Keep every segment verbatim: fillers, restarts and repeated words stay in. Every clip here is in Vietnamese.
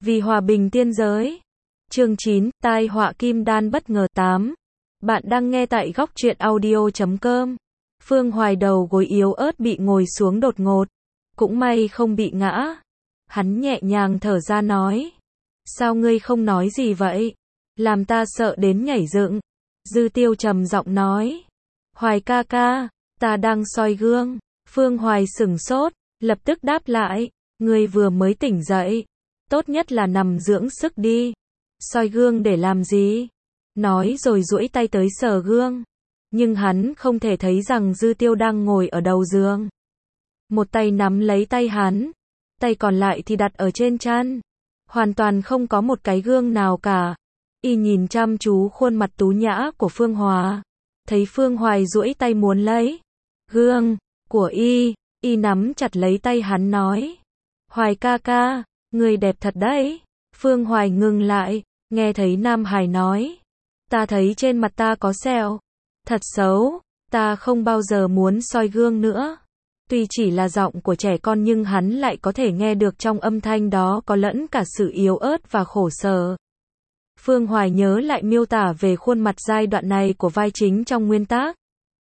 Vì hòa bình tiên giới. Chương chín, tai họa kim đan bất ngờ tám. Bạn đang nghe tại góc truyện audio chấm com. Phương Hoài đầu gối yếu ớt bị ngồi xuống đột ngột. Cũng may không bị ngã. Hắn nhẹ nhàng thở ra nói. Sao ngươi không nói gì vậy? Làm ta sợ đến nhảy dựng. Dư Tiêu trầm giọng nói. Hoài ca ca, ta đang soi gương. Phương Hoài sửng sốt, lập tức đáp lại. Ngươi vừa mới tỉnh dậy. Tốt nhất là nằm dưỡng sức đi. Soi gương để làm gì? Nói rồi duỗi tay tới sờ gương. Nhưng hắn không thể thấy rằng Dư Tiêu đang ngồi ở đầu giường. Một tay nắm lấy tay hắn. Tay còn lại thì đặt ở trên trán. Hoàn toàn không có một cái gương nào cả. Y nhìn chăm chú khuôn mặt tú nhã của Phương Hòa. Thấy Phương Hoài duỗi tay muốn lấy gương của Y. Y nắm chặt lấy tay hắn nói. Hoài ca ca, người đẹp thật đấy. Phương Hoài ngừng lại, nghe thấy Nam Hải nói. Ta thấy trên mặt ta có sẹo. Thật xấu, ta không bao giờ muốn soi gương nữa. Tuy chỉ là giọng của trẻ con nhưng hắn lại có thể nghe được trong âm thanh đó có lẫn cả sự yếu ớt và khổ sở. Phương Hoài nhớ lại miêu tả về khuôn mặt giai đoạn này của vai chính trong nguyên tác.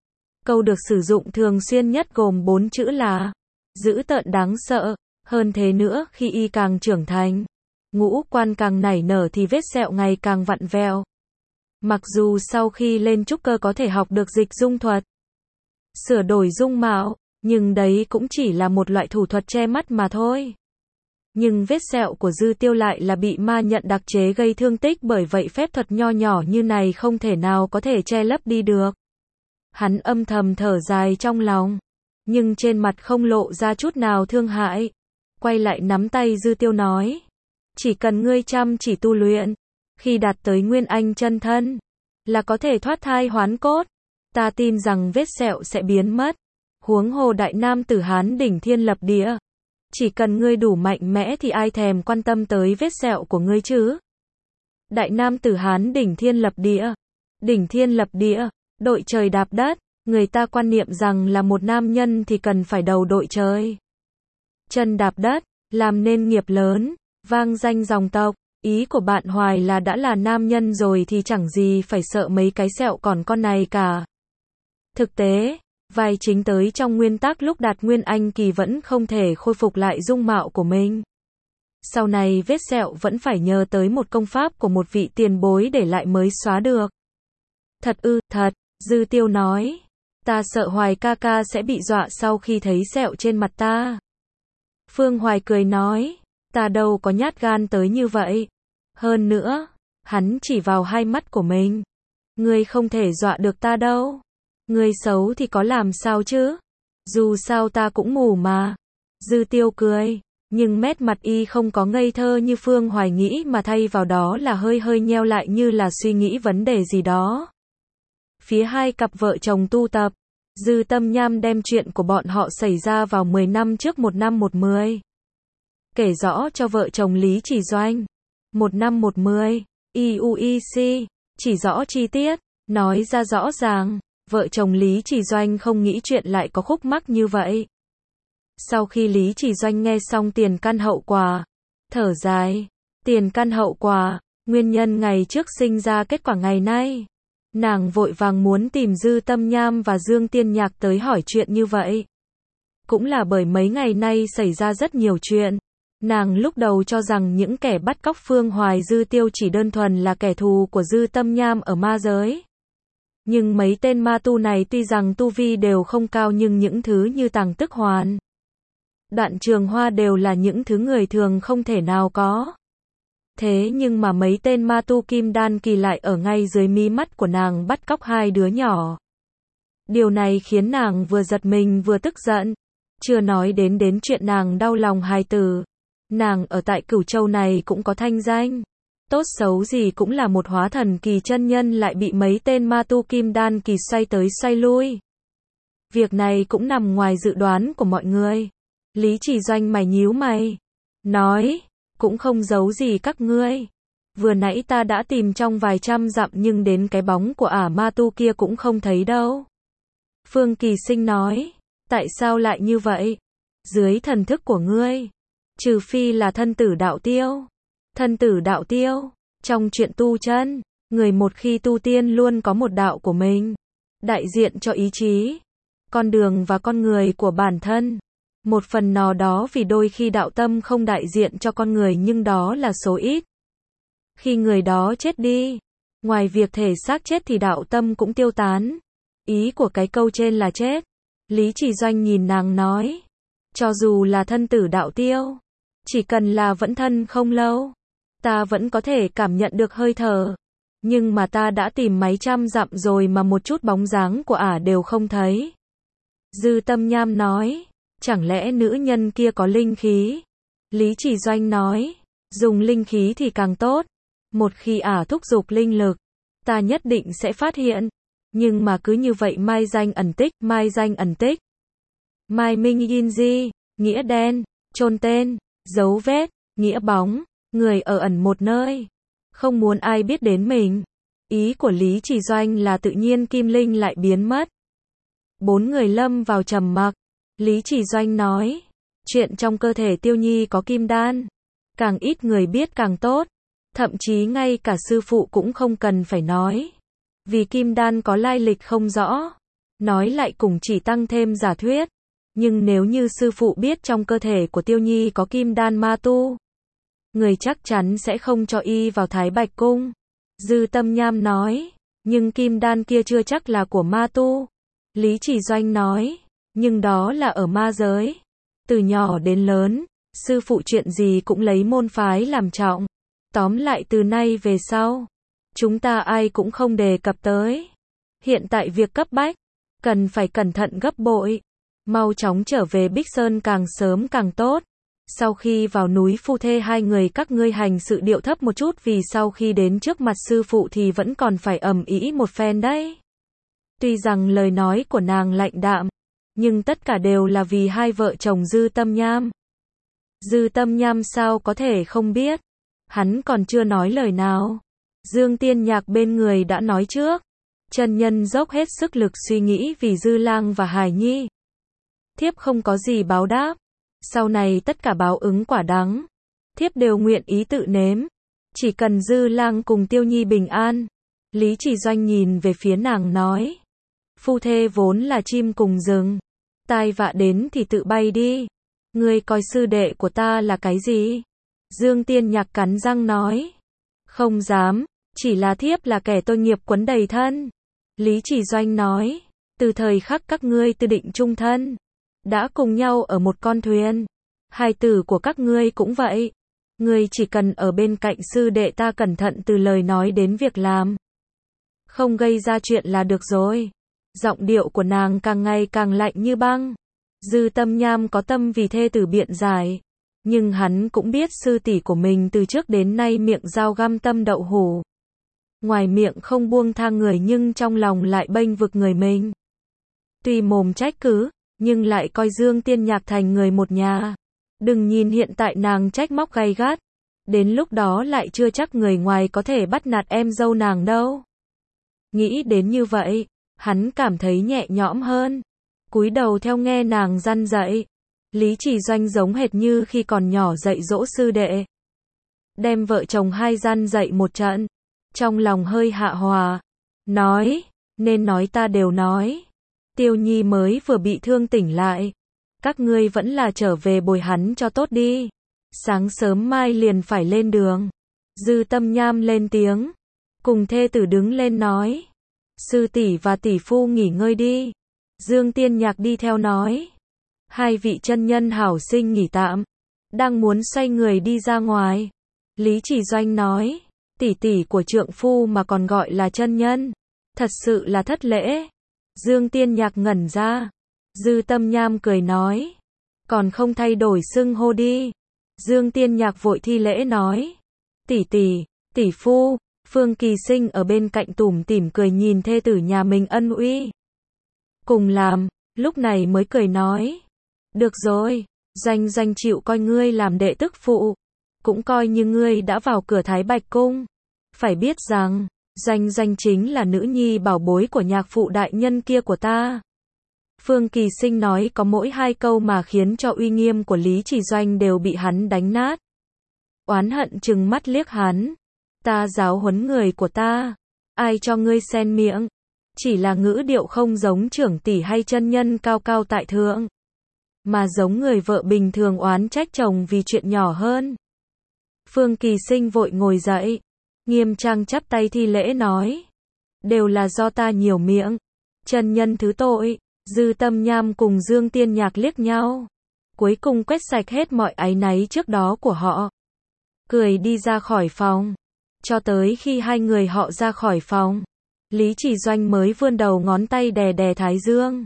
Câu được sử dụng thường xuyên nhất gồm bốn chữ là dữ tợn đáng sợ. Hơn thế nữa, khi Y càng trưởng thành, ngũ quan càng nảy nở thì vết sẹo ngày càng vặn vẹo. Mặc dù sau khi lên trúc cơ có thể học được dịch dung thuật, sửa đổi dung mạo, nhưng đấy cũng chỉ là một loại thủ thuật che mắt mà thôi. Nhưng vết sẹo của Dư Tiêu lại là bị ma nhận đặc chế gây thương tích, bởi vậy phép thuật nho nhỏ như này không thể nào có thể che lấp đi được. Hắn âm thầm thở dài trong lòng, nhưng trên mặt không lộ ra chút nào thương hại. Quay lại nắm tay Dư Tiêu nói. Chỉ cần ngươi chăm chỉ tu luyện, khi đạt tới Nguyên Anh chân thân, là có thể thoát thai hoán cốt. Ta tin rằng vết sẹo sẽ biến mất. Huống hồ đại nam tử Hán đỉnh thiên lập địa. Chỉ cần ngươi đủ mạnh mẽ thì ai thèm quan tâm tới vết sẹo của ngươi chứ? Đại nam tử Hán đỉnh thiên lập địa. Đỉnh thiên lập địa, đội trời đạp đất. Người ta quan niệm rằng là một nam nhân thì cần phải đầu đội trời, chân đạp đất, làm nên nghiệp lớn, vang danh dòng tộc. Ý của bạn Hoài là đã là nam nhân rồi thì chẳng gì phải sợ mấy cái sẹo còn con này cả. Thực tế, vai chính tới trong nguyên tác lúc đạt Nguyên Anh kỳ vẫn không thể khôi phục lại dung mạo của mình. Sau này vết sẹo vẫn phải nhờ tới một công pháp của một vị tiền bối để lại mới xóa được. Thật ư, thật, Dư Tiêu nói. Ta sợ Hoài ca ca sẽ bị dọa sau khi thấy sẹo trên mặt ta. Phương Hoài cười nói. Ta đâu có nhát gan tới như vậy. Hơn nữa, hắn chỉ vào hai mắt của mình. Ngươi không thể dọa được ta đâu. Ngươi xấu thì có làm sao chứ? Dù sao ta cũng mù mà. Dư Tiêu cười. Nhưng nét mặt Y không có ngây thơ như Phương Hoài nghĩ, mà thay vào đó là hơi hơi nheo lại như là suy nghĩ vấn đề gì đó. Phía hai cặp vợ chồng tu tập, Dư Tâm Nham đem chuyện của bọn họ xảy ra vào mười năm trước một năm một mười. Kể rõ cho vợ chồng Lý Chỉ Doanh. Một năm một mười, i u i xê, chỉ rõ chi tiết, nói ra rõ ràng. Vợ chồng Lý Chỉ Doanh không nghĩ chuyện lại có khúc mắc như vậy. Sau khi Lý Chỉ Doanh nghe xong tiền căn hậu quả, thở dài. Tiền căn hậu quả, nguyên nhân ngày trước sinh ra kết quả ngày nay. Nàng vội vàng muốn tìm Dư Tâm Nham và Dương Tiên Nhạc tới hỏi chuyện như vậy. Cũng là bởi mấy ngày nay xảy ra rất nhiều chuyện. Nàng lúc đầu cho rằng những kẻ bắt cóc Phương Hoài Dư Tiêu chỉ đơn thuần là kẻ thù của Dư Tâm Nham ở ma giới. Nhưng mấy tên ma tu này tuy rằng tu vi đều không cao, nhưng những thứ như Tàng Tức Hoàn, Đoạn Trường Hoa đều là những thứ người thường không thể nào có. Thế nhưng mà mấy tên ma tu kim đan kỳ lại ở ngay dưới mí mắt của nàng bắt cóc hai đứa nhỏ. Điều này khiến nàng vừa giật mình vừa tức giận. Chưa nói đến đến chuyện nàng đau lòng hài tử. Nàng ở tại Cửu Châu này cũng có thanh danh. Tốt xấu gì cũng là một hóa thần kỳ chân nhân, lại bị mấy tên ma tu kim đan kỳ xoay tới xoay lui. Việc này cũng nằm ngoài dự đoán của mọi người. Lý Chỉ Doanh mày nhíu mày, nói, cũng không giấu gì các ngươi. Vừa nãy ta đã tìm trong vài trăm dặm nhưng đến cái bóng của ả ma tu kia cũng không thấy đâu. Phương Kỳ Sinh nói, tại sao lại như vậy? Dưới thần thức của ngươi, trừ phi là thân tử đạo tiêu, Thân tử đạo tiêu. Trong chuyện tu chân, người một khi tu tiên luôn có một đạo của mình, đại diện cho ý chí, con đường và con người của bản thân. Một phần nào đó vì đôi khi đạo tâm không đại diện cho con người nhưng đó là số ít. Khi người đó chết đi, ngoài việc thể xác chết thì đạo tâm cũng tiêu tán. Ý của cái câu trên là chết. Lý Chỉ Doanh nhìn nàng nói, cho dù là thân tử đạo tiêu, chỉ cần là vẫn thân không lâu, ta vẫn có thể cảm nhận được hơi thở. Nhưng mà ta đã tìm mấy trăm dặm rồi mà một chút bóng dáng của ả đều không thấy. Dư Tâm Nham nói, chẳng lẽ nữ nhân kia có linh khí? Lý Chỉ Doanh nói, dùng linh khí thì càng tốt. Một khi ả thúc giục linh lực, ta nhất định sẽ phát hiện. Nhưng mà cứ như vậy mai danh ẩn tích, mai danh ẩn tích. Mai Minh Yin Di, nghĩa đen, chôn tên, dấu vết, nghĩa bóng, người ở ẩn một nơi, không muốn ai biết đến mình. Ý của Lý Chỉ Doanh là tự nhiên kim linh lại biến mất. Bốn người lâm vào trầm mặc. Lý Chỉ Doanh nói, chuyện trong cơ thể Tiêu Nhi có kim đan, càng ít người biết càng tốt. Thậm chí ngay cả sư phụ cũng không cần phải nói. Vì kim đan có lai lịch không rõ, nói lại cũng chỉ tăng thêm giả thuyết. Nhưng nếu như sư phụ biết trong cơ thể của Tiêu Nhi có kim đan ma tu, người chắc chắn sẽ không cho y vào Thái Bạch Cung. Dư Tâm Nham nói, nhưng kim đan kia chưa chắc là của ma tu. Lý Chỉ Doanh nói, nhưng đó là ở ma giới. Từ nhỏ đến lớn, sư phụ chuyện gì cũng lấy môn phái làm trọng. Tóm lại từ nay về sau, chúng ta ai cũng không đề cập tới. Hiện tại việc cấp bách, cần phải cẩn thận gấp bội. Mau chóng trở về Bích Sơn càng sớm càng tốt. Sau khi vào núi phu thê hai người các ngươi hành sự điệu thấp một chút vì sau khi đến trước mặt sư phụ thì vẫn còn phải ầm ĩ một phen đấy. Tuy rằng lời nói của nàng lạnh đạm, nhưng tất cả đều là vì hai vợ chồng Dư Tâm Nham. Dư Tâm Nham sao có thể không biết. Hắn còn chưa nói lời nào. Dương Tiên Nhạc bên người đã nói trước. Chân nhân dốc hết sức lực suy nghĩ vì Dư Lang và Hải Nhi. Thiếp không có gì báo đáp. Sau này tất cả báo ứng quả đắng. Thiếp đều nguyện ý tự nếm. Chỉ cần Dư Lang cùng Tiêu Nhi bình an. Lý Chỉ Doanh nhìn về phía nàng nói. Phu thê vốn là chim cùng rừng. Tai vạ đến thì tự bay đi. Ngươi coi sư đệ của ta là cái gì? Dương Tiên Nhạc cắn răng nói. Không dám, chỉ là thiếp là kẻ tội nghiệp quấn đầy thân. Lý Chỉ Doanh nói. Từ thời khắc các ngươi tư định chung thân, đã cùng nhau ở một con thuyền. Hài tử của các ngươi cũng vậy. Ngươi chỉ cần ở bên cạnh sư đệ ta cẩn thận từ lời nói đến việc làm. Không gây ra chuyện là được rồi. Giọng điệu của nàng càng ngày càng lạnh như băng. Dư Tâm Nham có tâm vì thê tử biện giải. Nhưng hắn cũng biết sư tỷ của mình từ trước đến nay miệng dao găm tâm đậu hủ. Ngoài miệng không buông tha người nhưng trong lòng lại bênh vực người mình. Tuy mồm trách cứ, nhưng lại coi Dương Tiên Nhạc thành người một nhà. Đừng nhìn hiện tại nàng trách móc gay gắt. Đến lúc đó lại chưa chắc người ngoài có thể bắt nạt em dâu nàng đâu. Nghĩ đến như vậy, hắn cảm thấy nhẹ nhõm hơn. Cúi đầu theo nghe nàng răn dạy. Lý Chỉ Doanh giống hệt như khi còn nhỏ dạy dỗ sư đệ. Đem vợ chồng hai răn dạy một trận. Trong lòng hơi hạ hòa. Nói, nên nói ta đều nói. Tiêu Nhi mới vừa bị thương tỉnh lại. Các ngươi vẫn là trở về bồi hắn cho tốt đi. Sáng sớm mai liền phải lên đường. Dư Tâm Nham lên tiếng. Cùng thê tử đứng lên nói. Sư tỷ và tỷ phu nghỉ ngơi đi. Dương Tiên Nhạc đi theo nói. Hai vị chân nhân hảo sinh nghỉ tạm. Đang muốn xoay người đi ra ngoài. Lý Chỉ Doanh nói. Tỷ tỷ của trượng phu mà còn gọi là chân nhân. Thật sự là thất lễ. Dương Tiên Nhạc ngẩn ra. Dư Tâm Nham cười nói. Còn không thay đổi xưng hô đi. Dương Tiên Nhạc vội thi lễ nói. Tỷ tỷ, tỷ phu. Phương Kỳ Sinh ở bên cạnh tủm tỉm cười nhìn thê tử nhà mình ân uy. Cùng làm, lúc này mới cười nói. Được rồi, Doanh Doanh chịu coi ngươi làm đệ tức phụ. Cũng coi như ngươi đã vào cửa Thái Bạch Cung. Phải biết rằng, Doanh Doanh chính là nữ nhi bảo bối của nhạc phụ đại nhân kia của ta. Phương Kỳ Sinh nói có mỗi hai câu mà khiến cho uy nghiêm của Lý Chỉ Doanh đều bị hắn đánh nát. oán hận trừng mắt liếc hắn. Ta giáo huấn người của ta. Ai cho ngươi xen miệng? Chỉ là ngữ điệu không giống trưởng tỷ hay chân nhân cao cao tại thượng, mà giống người vợ bình thường oán trách chồng vì chuyện nhỏ hơn. Phương Kỳ Sinh vội ngồi dậy, nghiêm trang chắp tay thi lễ nói. Đều là do ta nhiều miệng. Chân nhân thứ tội. Dư Tâm Nham cùng Dương Tiên Nhạc liếc nhau, cuối cùng quét sạch hết mọi áy náy trước đó của họ, cười đi ra khỏi phòng. Cho tới khi hai người họ ra khỏi phòng, Lý Chỉ Doanh mới vươn đầu ngón tay đè đè thái dương,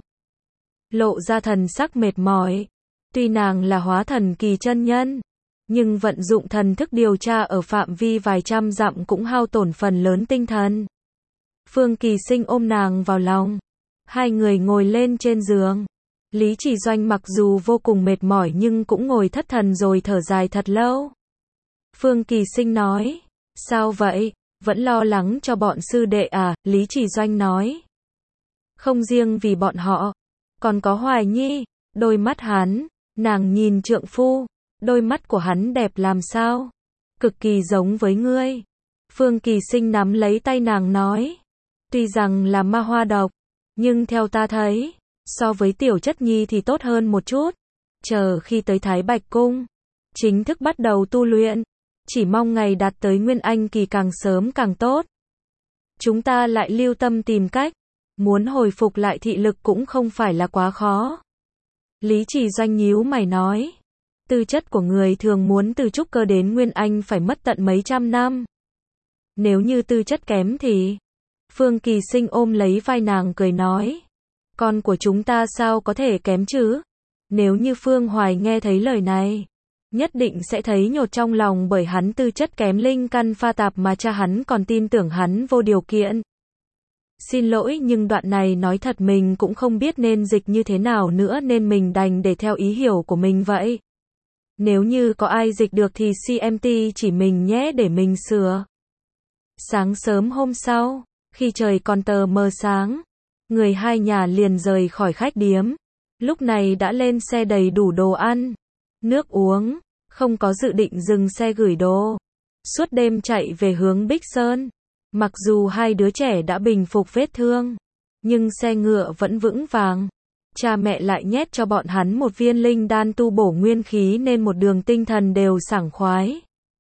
lộ ra thần sắc mệt mỏi. Tuy nàng là hóa thần kỳ chân nhân, nhưng vận dụng thần thức điều tra ở phạm vi vài trăm dặm cũng hao tổn phần lớn tinh thần. Phương Kỳ Sinh ôm nàng vào lòng, hai người ngồi lên trên giường. Lý Chỉ Doanh mặc dù vô cùng mệt mỏi nhưng cũng ngồi thất thần rồi thở dài thật lâu. Phương Kỳ Sinh nói, sao vậy, vẫn lo lắng cho bọn sư đệ à? Lý Chỉ Doanh nói, không riêng vì bọn họ, còn có Hoài Nhi. Đôi mắt hắn, nàng nhìn trượng phu, đôi mắt của hắn đẹp làm sao, cực kỳ giống với ngươi. Phương Kỳ Sinh nắm lấy tay nàng nói, tuy rằng là ma hoa độc, nhưng theo ta thấy, so với Tiểu Chất Nhi thì tốt hơn một chút. Chờ khi tới Thái Bạch Cung, chính thức bắt đầu tu luyện, chỉ mong ngày đạt tới Nguyên Anh kỳ càng sớm càng tốt. Chúng ta lại lưu tâm tìm cách, muốn hồi phục lại thị lực cũng không phải là quá khó. Lý Chỉ Doanh nhíu mày nói, tư chất của người thường muốn từ trúc cơ đến Nguyên Anh phải mất tận mấy trăm năm. Nếu như tư chất kém thì... Phương Kỳ Sinh ôm lấy vai nàng cười nói, con của chúng ta sao có thể kém chứ? Nếu như Phương Hoài nghe thấy lời này, nhất định sẽ thấy nhột trong lòng, bởi hắn tư chất kém linh căn pha tạp mà cha hắn còn tin tưởng hắn vô điều kiện. Xin lỗi nhưng đoạn này nói thật mình cũng không biết nên dịch như thế nào nữa nên mình đành để theo ý hiểu của mình vậy. Nếu như có ai dịch được thì xê em tê chỉ mình nhé để mình sửa. Sáng sớm hôm sau, khi trời còn tờ mờ sáng, người hai nhà liền rời khỏi khách điếm. Lúc này đã lên xe đầy đủ đồ ăn, nước uống, không có dự định dừng xe gửi đồ. Suốt đêm chạy về hướng Bích Sơn. Mặc dù hai đứa trẻ đã bình phục vết thương, nhưng xe ngựa vẫn vững vàng. Cha mẹ lại nhét cho bọn hắn một viên linh đan tu bổ nguyên khí nên một đường tinh thần đều sảng khoái.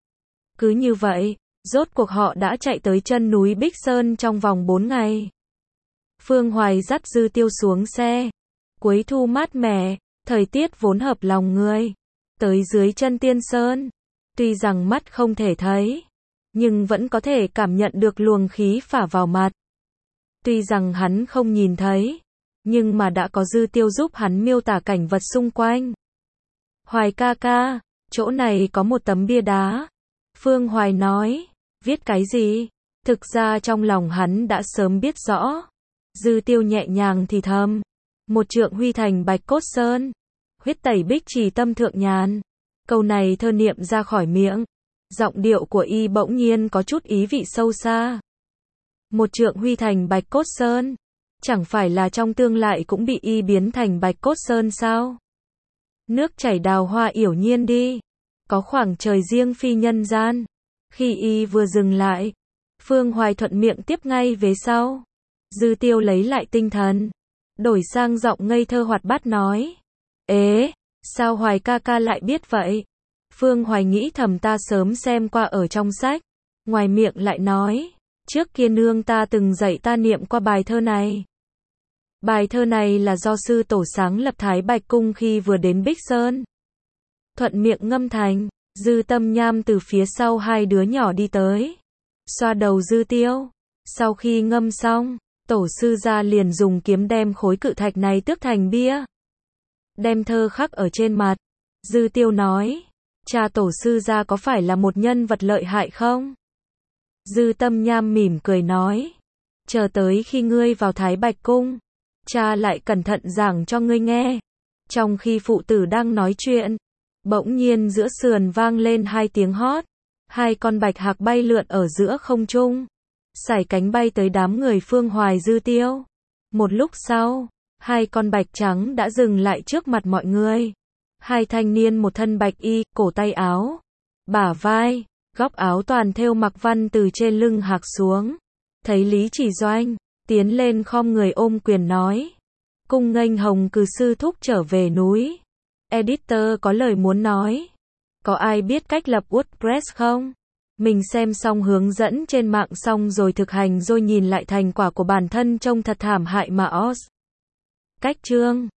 Cứ như vậy, rốt cuộc họ đã chạy tới chân núi Bích Sơn trong vòng bốn ngày. Phương Hoài dắt Dư Tiêu xuống xe. Cuối thu mát mẻ, thời tiết vốn hợp lòng người. Tới dưới chân Tiên Sơn, tuy rằng mắt không thể thấy, nhưng vẫn có thể cảm nhận được luồng khí phả vào mặt. Tuy rằng hắn không nhìn thấy, nhưng mà đã có Dư Tiêu giúp hắn miêu tả cảnh vật xung quanh. Hoài ca ca, chỗ này có một tấm bia đá. Phương Hoài nói, viết cái gì? Thực ra trong lòng hắn đã sớm biết rõ. Dư Tiêu nhẹ nhàng thì thầm, một trượng huy thành Bạch Cốt Sơn, huyết tẩy bích trì tâm thượng nhàn. Câu này thơ niệm ra khỏi miệng, giọng điệu của y bỗng nhiên có chút ý vị sâu xa. Một trượng huy thành Bạch Cốt Sơn, chẳng phải là trong tương lai cũng bị y biến thành Bạch Cốt Sơn sao? Nước chảy đào hoa yểu nhiên đi, có khoảng trời riêng phi nhân gian. Khi y vừa dừng lại, Phương Hoài thuận miệng tiếp ngay về sau. Dư Tiêu lấy lại tinh thần, đổi sang giọng ngây thơ hoạt bát nói, ế, sao Hoài ca ca lại biết vậy? Phương Hoài nghĩ thầm ta sớm xem qua ở trong sách. Ngoài miệng lại nói, trước kia nương ta từng dạy ta niệm qua bài thơ này. Bài thơ này là do sư tổ sáng lập Thái Bạch Cung khi vừa đến Bích Sơn. Thuận miệng ngâm thành. Dư Tâm Nham từ phía sau hai đứa nhỏ đi tới, xoa đầu Dư Tiêu. Sau khi ngâm xong, tổ sư gia liền dùng kiếm đem khối cự thạch này tước thành bia, đem thơ khắc ở trên mặt. Dư Tiêu nói, cha tổ sư gia có phải là một nhân vật lợi hại không? Dư Tâm Nham mỉm cười nói, chờ tới khi ngươi vào Thái Bạch Cung, cha lại cẩn thận giảng cho ngươi nghe. Trong khi phụ tử đang nói chuyện, bỗng nhiên giữa sườn vang lên hai tiếng hót. Hai con bạch hạc bay lượn ở giữa không trung, sải cánh bay tới đám người Phương Hoài Dư Tiêu. Một lúc sau, hai con bạch trắng đã dừng lại trước mặt mọi người. Hai thanh niên một thân bạch y, cổ tay áo bả vai, góc áo toàn thêu mặc văn từ trên lưng hạc xuống. Thấy Lý Chỉ Doanh, tiến lên khom người ôm quyền nói. Cung nghênh Hồng Cừ sư thúc trở về núi. Editor có lời muốn nói. Có ai biết cách lập WordPress không? Mình xem xong hướng dẫn trên mạng xong rồi thực hành rồi nhìn lại thành quả của bản thân trông thật thảm hại mà os. Cách chương